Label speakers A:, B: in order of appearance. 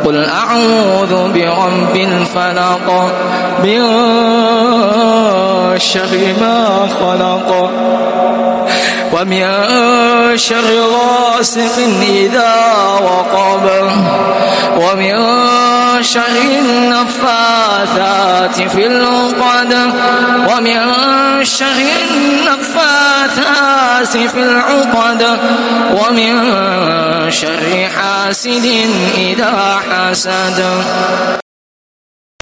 A: قل أعوذ برب الفلق من شر ما خلق ومن شر غاسق إذا وقب ومن شر النفاثات في العقد ومن شر النفاثات في العقد ومن شر حاسد إذا حسد.